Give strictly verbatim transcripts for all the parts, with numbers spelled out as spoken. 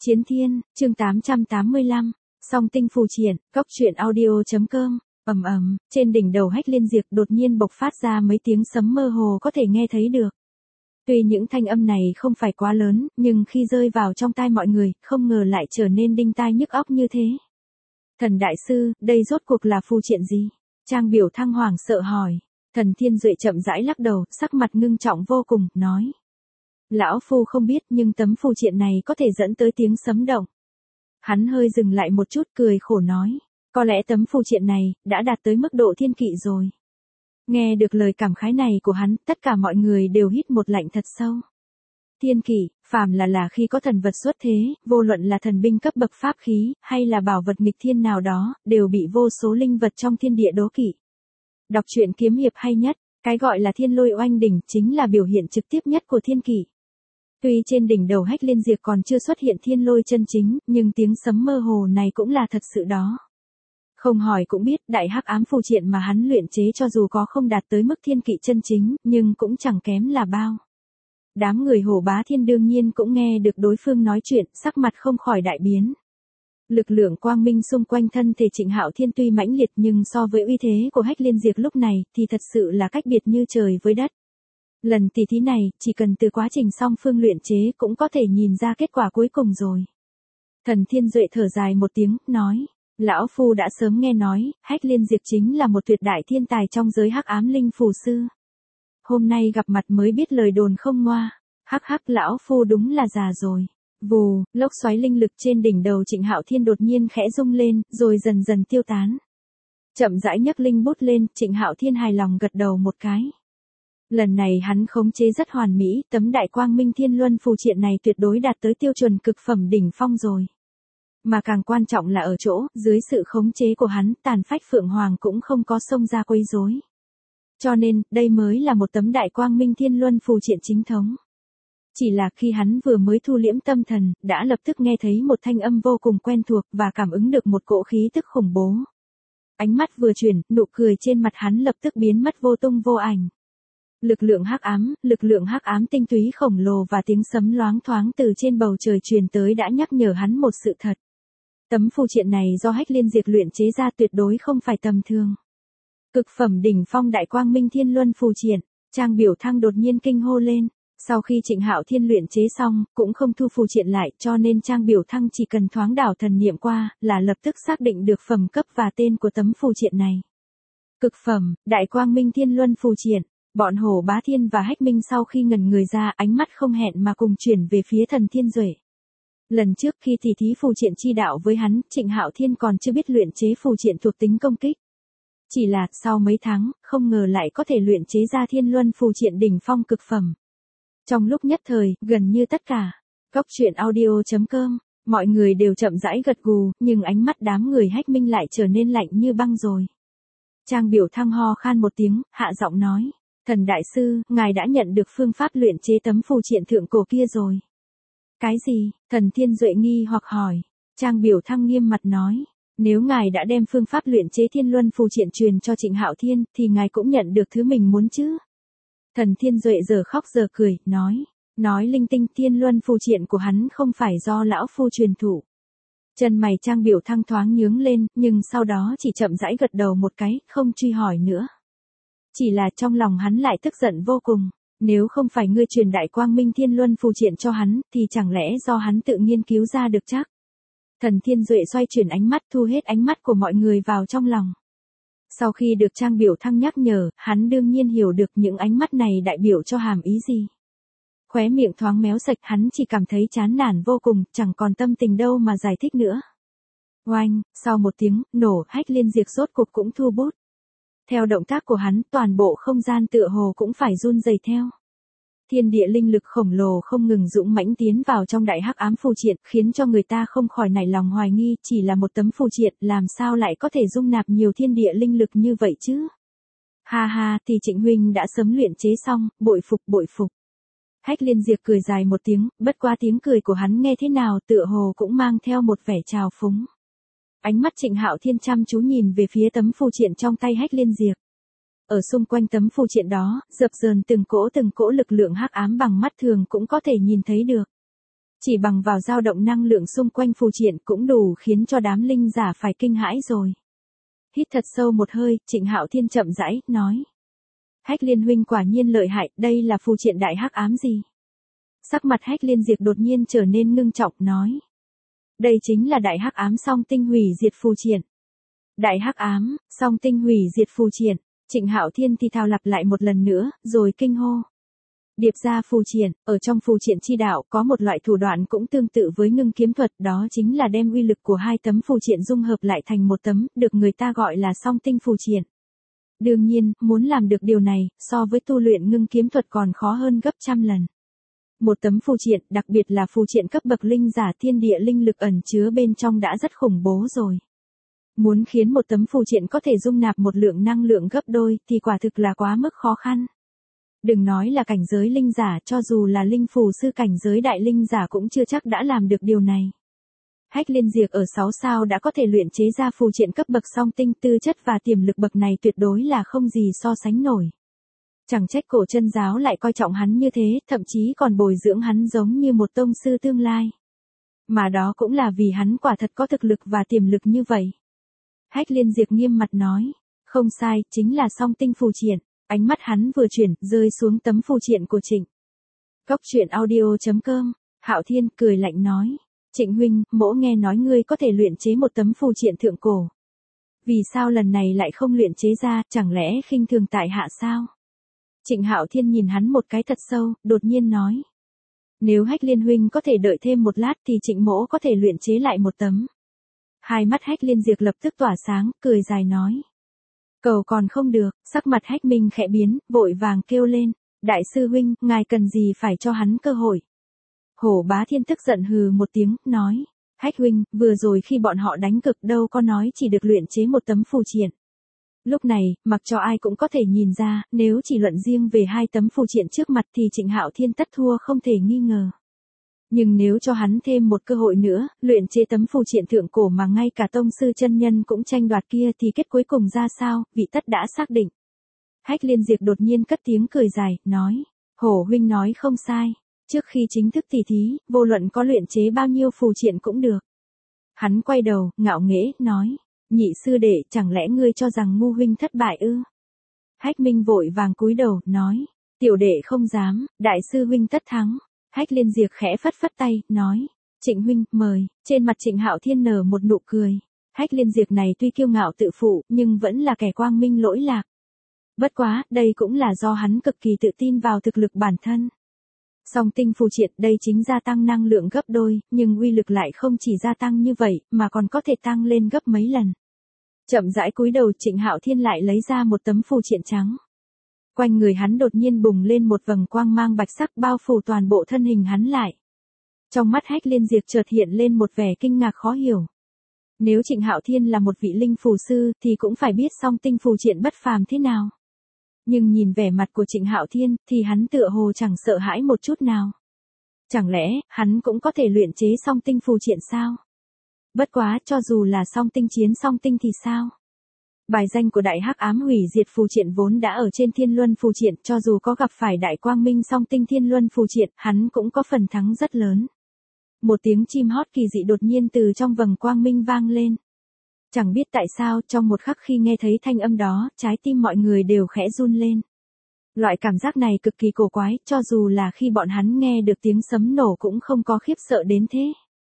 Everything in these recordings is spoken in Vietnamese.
Chiến Thiên, chương tám trăm tám mươi lăm, Song tinh phù triện, cốc truyện audio chấm com. Ầm ầm, trên đỉnh đầu Hách Liên Diệp đột nhiên bộc phát ra mấy tiếng sấm mơ hồ có thể nghe thấy được. Tuy những thanh âm này không phải quá lớn, nhưng khi rơi vào trong tai mọi người, không ngờ lại trở nên đinh tai nhức óc như thế. Thần đại sư, đây rốt cuộc là phù triện gì? Trang Biểu Thăng hoảng sợ hỏi. Thần Thiên Duệ chậm rãi lắc đầu, sắc mặt ngưng trọng vô cùng, nói. Lão phu không biết, nhưng tấm phù triện này có thể dẫn tới tiếng sấm động. Hắn hơi dừng lại một chút, cười khổ nói. Có lẽ tấm phù triện này đã đạt tới mức độ thiên kỵ rồi. Nghe được lời cảm khái này của hắn, tất cả mọi người đều hít một lạnh thật sâu. Thiên kỵ, phàm là là khi có thần vật xuất thế, vô luận là thần binh cấp bậc pháp khí, hay là bảo vật nghịch thiên nào đó, đều bị vô số linh vật trong thiên địa đố kỵ. Đọc truyện kiếm hiệp hay nhất, cái gọi là thiên lôi oanh đỉnh chính là biểu hiện trực tiếp nhất của thiên kỵ. Tuy trên đỉnh đầu Hách Liên Diệp còn chưa xuất hiện thiên lôi chân chính, nhưng tiếng sấm mơ hồ này cũng là thật sự đó. Không hỏi cũng biết, đại hắc ám phù triện mà hắn luyện chế cho dù có không đạt tới mức thiên kỵ chân chính, nhưng cũng chẳng kém là bao. Đám người Hổ Bá Thiên đương nhiên cũng nghe được đối phương nói chuyện, sắc mặt không khỏi đại biến. Lực lượng quang minh xung quanh thân thể Trịnh Hạo Thiên tuy mãnh liệt nhưng so với uy thế của Hách Liên Diệp lúc này thì thật sự là cách biệt như trời với đất. Lần tỷ thí này, chỉ cần từ quá trình song phương luyện chế cũng có thể nhìn ra kết quả cuối cùng rồi. Thần Thiên Duệ thở dài một tiếng, nói. Lão Phu đã sớm nghe nói, Hách Liên Diệp chính là một tuyệt đại thiên tài trong giới hắc ám linh phù sư. Hôm nay gặp mặt mới biết lời đồn không ngoa. Hắc hắc, Lão Phu đúng là già rồi. Vù, lốc xoáy linh lực trên đỉnh đầu Trịnh Hạo Thiên đột nhiên khẽ rung lên, rồi dần dần tiêu tán. Chậm rãi nhấc linh bút lên, Trịnh Hạo Thiên hài lòng gật đầu một cái. Lần này hắn khống chế rất hoàn mỹ, tấm đại quang minh thiên luân phù triện này tuyệt đối đạt tới tiêu chuẩn cực phẩm đỉnh phong rồi. Mà càng quan trọng là ở chỗ, dưới sự khống chế của hắn, tàn phách Phượng Hoàng cũng không có xông ra quấy rối. Cho nên, đây mới là một tấm đại quang minh thiên luân phù triện chính thống. Chỉ là khi hắn vừa mới thu liễm tâm thần, đã lập tức nghe thấy một thanh âm vô cùng quen thuộc và cảm ứng được một cỗ khí tức khủng bố. Ánh mắt vừa chuyển, nụ cười trên mặt hắn lập tức biến mất vô tung vô ảnh. Lực lượng hắc ám, lực lượng hắc ám tinh túy khổng lồ và tiếng sấm loáng thoáng từ trên bầu trời truyền tới đã nhắc nhở hắn một sự thật. Tấm phù triện này do Hách Liên Diệp luyện chế ra tuyệt đối không phải tầm thường. Cực phẩm đỉnh phong đại quang minh thiên luân phù triện, Trang Biểu Thăng đột nhiên kinh hô lên. Sau khi Trịnh Hạo Thiên luyện chế xong, cũng không thu phù triện lại, cho nên Trang Biểu Thăng chỉ cần thoáng đảo thần niệm qua, là lập tức xác định được phẩm cấp và tên của tấm phù triện này. Cực phẩm, đại quang minh thiên luân phù triện. Bọn Hổ Bá Thiên và Hách Minh sau khi ngẩn người ra, ánh mắt không hẹn mà cùng chuyển về phía Thần Thiên Duệ. Lần trước khi tỷ thí phù triện chi đạo với hắn, Trịnh Hạo Thiên còn chưa biết luyện chế phù triện thuộc tính công kích. Chỉ là, sau mấy tháng, không ngờ lại có thể luyện chế ra thiên luân phù triện đỉnh phong cực phẩm. Trong lúc nhất thời, gần như tất cả, cốc truyện audio chấm com, mọi người đều chậm rãi gật gù, nhưng ánh mắt đám người Hách Minh lại trở nên lạnh như băng rồi. Trang Biểu Thăng ho khan một tiếng, hạ giọng nói. Thần đại sư, ngài đã nhận được phương pháp luyện chế tấm phù triện thượng cổ kia rồi. Cái gì? Thần Thiên Duệ nghi hoặc hỏi. Trang Biểu Thăng nghiêm mặt nói. Nếu ngài đã đem phương pháp luyện chế thiên luân phù triện truyền cho Trịnh Hạo Thiên, thì ngài cũng nhận được thứ mình muốn chứ. Thần Thiên Duệ giờ khóc giờ cười, nói. Nói linh tinh, thiên luân phù triện của hắn không phải do lão phu truyền thụ. Chân mày Trang Biểu Thăng thoáng nhướng lên, nhưng sau đó chỉ chậm rãi gật đầu một cái, không truy hỏi nữa. Chỉ là trong lòng hắn lại tức giận vô cùng. Nếu không phải ngươi truyền đại quang minh thiên luân phù triện cho hắn, thì chẳng lẽ do hắn tự nghiên cứu ra được chắc? Thần Thiên Duệ xoay chuyển ánh mắt, thu hết ánh mắt của mọi người vào trong lòng. Sau khi được Trang Biểu Thăng nhắc nhở, hắn đương nhiên hiểu được những ánh mắt này đại biểu cho hàm ý gì. Khóe miệng thoáng méo sạch, hắn chỉ cảm thấy chán nản vô cùng, chẳng còn tâm tình đâu mà giải thích nữa. Oanh, sau một tiếng nổ, Hách Liên Diệp rốt cục cũng thu bút. Theo động tác của hắn, toàn bộ không gian tựa hồ cũng phải run rẩy theo. Thiên địa linh lực khổng lồ không ngừng dũng mãnh tiến vào trong đại hắc ám phù triện, khiến cho người ta không khỏi nảy lòng hoài nghi, chỉ là một tấm phù triện, làm sao lại có thể dung nạp nhiều thiên địa linh lực như vậy chứ? Ha ha, thì Trịnh huynh đã sớm luyện chế xong, bội phục bội phục. Hách Liên Diệp cười dài một tiếng, bất qua tiếng cười của hắn nghe thế nào tựa hồ cũng mang theo một vẻ trào phúng. Ánh mắt Trịnh Hạo Thiên chăm chú nhìn về phía tấm phù triện trong tay Hách Liên Diệp. Ở xung quanh tấm phù triện đó, dập dờn từng cỗ từng cỗ lực lượng hắc ám bằng mắt thường cũng có thể nhìn thấy được. Chỉ bằng vào dao động năng lượng xung quanh phù triện cũng đủ khiến cho đám linh giả phải kinh hãi rồi. Hít thật sâu một hơi, Trịnh Hạo Thiên chậm rãi, nói. Hách Liên huynh quả nhiên lợi hại, đây là phù triện đại hắc ám gì? Sắc mặt Hách Liên Diệp đột nhiên trở nên ngưng trọng, nói. Đây chính là đại hắc ám song tinh hủy diệt phù triện. Đại hắc ám, song tinh hủy diệt phù triện, Trịnh Hạo Thiên thì thào lặp lại một lần nữa, rồi kinh hô. Điệp ra phù triện, ở trong phù triện chi đạo có một loại thủ đoạn cũng tương tự với ngưng kiếm thuật, đó chính là đem uy lực của hai tấm phù triện dung hợp lại thành một tấm, được người ta gọi là song tinh phù triện. Đương nhiên, muốn làm được điều này, so với tu luyện ngưng kiếm thuật còn khó hơn gấp trăm lần. Một tấm phù triện, đặc biệt là phù triện cấp bậc linh giả thiên địa linh lực ẩn chứa bên trong đã rất khủng bố rồi. Muốn khiến một tấm phù triện có thể dung nạp một lượng năng lượng gấp đôi thì quả thực là quá mức khó khăn. Đừng nói là cảnh giới linh giả, cho dù là linh phù sư cảnh giới đại linh giả cũng chưa chắc đã làm được điều này. Hách Liên Diệp ở sáu sao đã có thể luyện chế ra phù triện cấp bậc song tinh, tư chất và tiềm lực bậc này tuyệt đối là không gì so sánh nổi. Chẳng trách cổ chân giáo lại coi trọng hắn như thế, thậm chí còn bồi dưỡng hắn giống như một tông sư tương lai. Mà đó cũng là vì hắn quả thật có thực lực và tiềm lực như vậy. Hách Liên Diệp nghiêm mặt nói, không sai, chính là song tinh phù triện. Ánh mắt hắn vừa chuyển, rơi xuống tấm phù triện của Trịnh. Cốc truyện audio chấm com, Hạo Thiên cười lạnh nói. Trịnh huynh, mỗ nghe nói ngươi có thể luyện chế một tấm phù triện thượng cổ. Vì sao lần này lại không luyện chế ra, chẳng lẽ khinh thường tại hạ sao? Trịnh Hạo Thiên nhìn hắn một cái thật sâu, đột nhiên nói. Nếu Hách Liên huynh có thể đợi thêm một lát thì Trịnh mỗ có thể luyện chế lại một tấm. Hai mắt Hách Liên Diệp lập tức tỏa sáng, cười dài nói. Cầu còn không được, sắc mặt Hách Minh khẽ biến, vội vàng kêu lên. Đại sư huynh, ngài cần gì phải cho hắn cơ hội? Hổ Bá Thiên tức giận hừ một tiếng, nói. Hách huynh, vừa rồi khi bọn họ đánh cực đâu có nói chỉ được luyện chế một tấm phù triện. Lúc này, mặc cho ai cũng có thể nhìn ra, nếu chỉ luận riêng về hai tấm phù triện trước mặt thì Trịnh Hạo Thiên tất thua không thể nghi ngờ. Nhưng nếu cho hắn thêm một cơ hội nữa, luyện chế tấm phù triện thượng cổ mà ngay cả tông sư chân nhân cũng tranh đoạt kia thì kết cuối cùng ra sao, vị tất đã xác định. Hách Liên Diệp đột nhiên cất tiếng cười dài, nói. Hổ huynh nói không sai. Trước khi chính thức tỉ thí, vô luận có luyện chế bao nhiêu phù triện cũng được. Hắn quay đầu, ngạo nghễ, nói. Nhị sư đệ, chẳng lẽ ngươi cho rằng ngu huynh thất bại ư? Hách Minh vội vàng cúi đầu, nói. Tiểu đệ không dám, đại sư huynh tất thắng. Hách Liên Diệp khẽ phất phất tay, nói. Trịnh huynh, mời. Trên mặt Trịnh Hạo Thiên nở một nụ cười. Hách Liên Diệp này tuy kiêu ngạo tự phụ, nhưng vẫn là kẻ quang minh lỗi lạc. Bất quá, đây cũng là do hắn cực kỳ tự tin vào thực lực bản thân. Song tinh phù triện đây chính gia tăng năng lượng gấp đôi, nhưng uy lực lại không chỉ gia tăng như vậy, mà còn có thể tăng lên gấp mấy lần. Chậm rãi cúi đầu, Trịnh Hạo Thiên lại lấy ra một tấm phù triện trắng. Quanh người hắn đột nhiên bùng lên một vầng quang mang bạch sắc bao phủ toàn bộ thân hình hắn lại. Trong mắt Hách Liên Diệp chợt hiện lên một vẻ kinh ngạc khó hiểu. Nếu Trịnh Hạo Thiên là một vị linh phù sư thì cũng phải biết song tinh phù triện bất phàm thế nào. Nhưng nhìn vẻ mặt của Trịnh Hạo Thiên thì hắn tựa hồ chẳng sợ hãi một chút nào. Chẳng lẽ hắn cũng có thể luyện chế song tinh phù triện sao? Bất quá, cho dù là song tinh chiến song tinh thì sao? Bài danh của đại hắc ám hủy diệt phù triện vốn đã ở trên thiên luân phù triện, cho dù có gặp phải đại quang minh song tinh thiên luân phù triện, hắn cũng có phần thắng rất lớn. Một tiếng chim hót kỳ dị đột nhiên từ trong vầng quang minh vang lên. Chẳng biết tại sao, trong một khắc khi nghe thấy thanh âm đó, trái tim mọi người đều khẽ run lên. Loại cảm giác này cực kỳ cổ quái, cho dù là khi bọn hắn nghe được tiếng sấm nổ cũng không có khiếp sợ đến thế.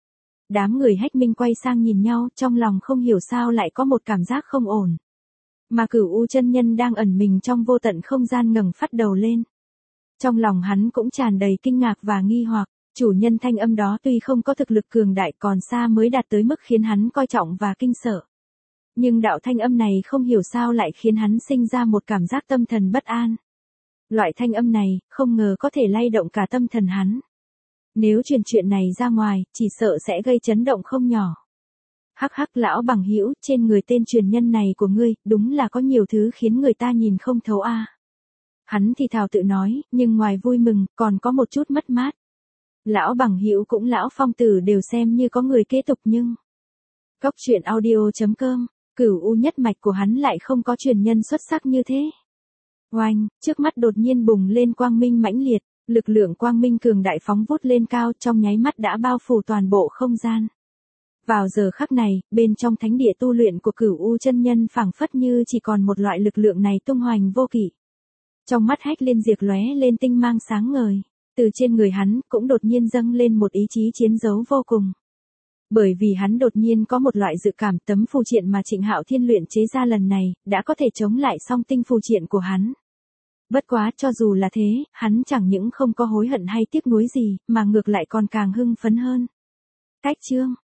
Đám người Hách Minh quay sang nhìn nhau, trong lòng không hiểu sao lại có một cảm giác không ổn. Mà Cửu U chân nhân đang ẩn mình trong vô tận không gian ngẩng phát đầu lên. Trong lòng hắn cũng tràn đầy kinh ngạc và nghi hoặc, chủ nhân thanh âm đó tuy không có thực lực cường đại còn xa mới đạt tới mức khiến hắn coi trọng và kinh sợ. Nhưng đạo thanh âm này không hiểu sao lại khiến hắn sinh ra một cảm giác tâm thần bất an. Loại thanh âm này, không ngờ có thể lay động cả tâm thần hắn. Nếu truyền chuyện này ra ngoài, chỉ sợ sẽ gây chấn động không nhỏ. Hắc hắc lão bằng hữu, trên người tên truyền nhân này của ngươi, đúng là có nhiều thứ khiến người ta nhìn không thấu a. À. Hắn thì thào tự nói, nhưng ngoài vui mừng, còn có một chút mất mát. Lão bằng hữu cũng lão phong tử đều xem như có người kế tục nhưng. Cốc truyện audio chấm com, Cửu U nhất mạch của hắn lại không có truyền nhân xuất sắc như thế. Oanh, trước mắt đột nhiên bùng lên quang minh mãnh liệt. Lực lượng quang minh cường đại phóng vút lên cao, trong nháy mắt đã bao phủ toàn bộ không gian. Vào giờ khắc này, bên trong thánh địa tu luyện của Cửu U chân nhân phảng phất như chỉ còn một loại lực lượng này tung hoành vô kỷ. Trong mắt Hách Liên Diệp lóe lên tinh mang sáng ngời, từ trên người hắn cũng đột nhiên dâng lên một ý chí chiến đấu vô cùng. Bởi vì hắn đột nhiên có một loại dự cảm tấm phù triện mà Trịnh Hạo Thiên luyện chế ra lần này, đã có thể chống lại song tinh phù triện của hắn. Bất quá cho dù là thế, hắn chẳng những không có hối hận hay tiếc nuối gì, mà ngược lại còn càng hưng phấn hơn. Cách chương